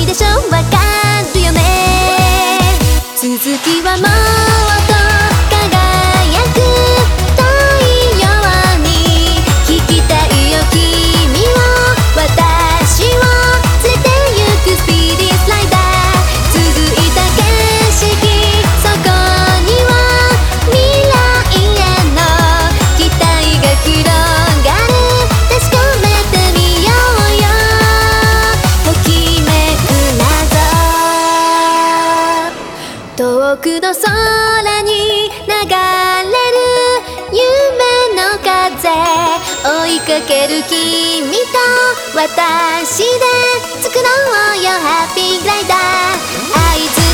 でしょわかるよね。続きはもっと輝く太陽に引きたいよ君を私を連れてゆくスピーディースライダー。続いた景色そこには未来への期待が広がる。確かめてみようよときめく謎。遠くの空に流れる夢の風追いかける君と私で作ろうよハッピーグライダー。合図